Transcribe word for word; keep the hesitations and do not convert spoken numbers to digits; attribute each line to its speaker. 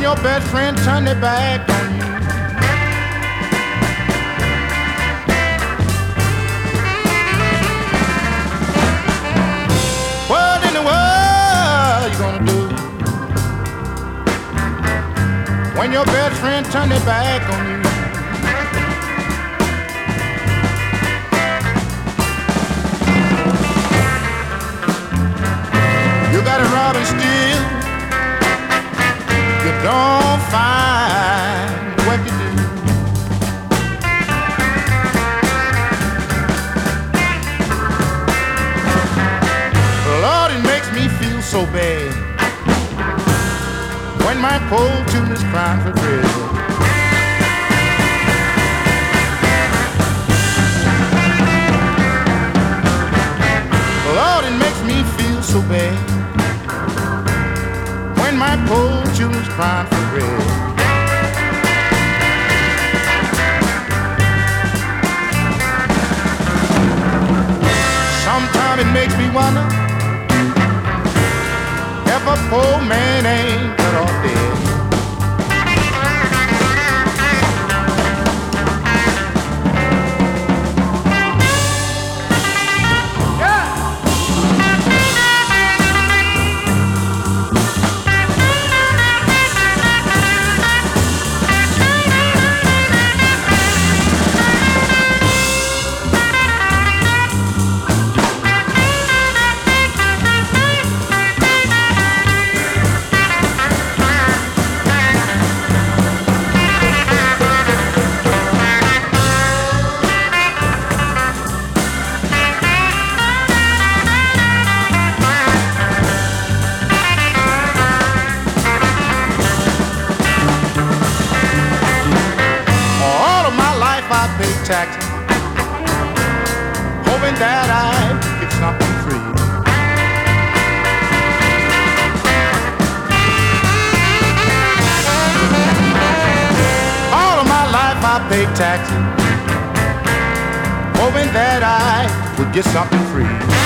Speaker 1: your best friend turn their back on you. What in the world you gonna do when your best friend turn their back on you? You gotta rob and steal, you don't find what you do. Lord, it makes me feel so bad when my poor tune is crying for bread. Lord, it makes me feel so bad when my poor children's crying for bread. Sometimes it makes me wonder if a poor man ain't cut off dead. Taxes, hoping that I get something free. All of my life I paid taxes, hoping that I would get something free.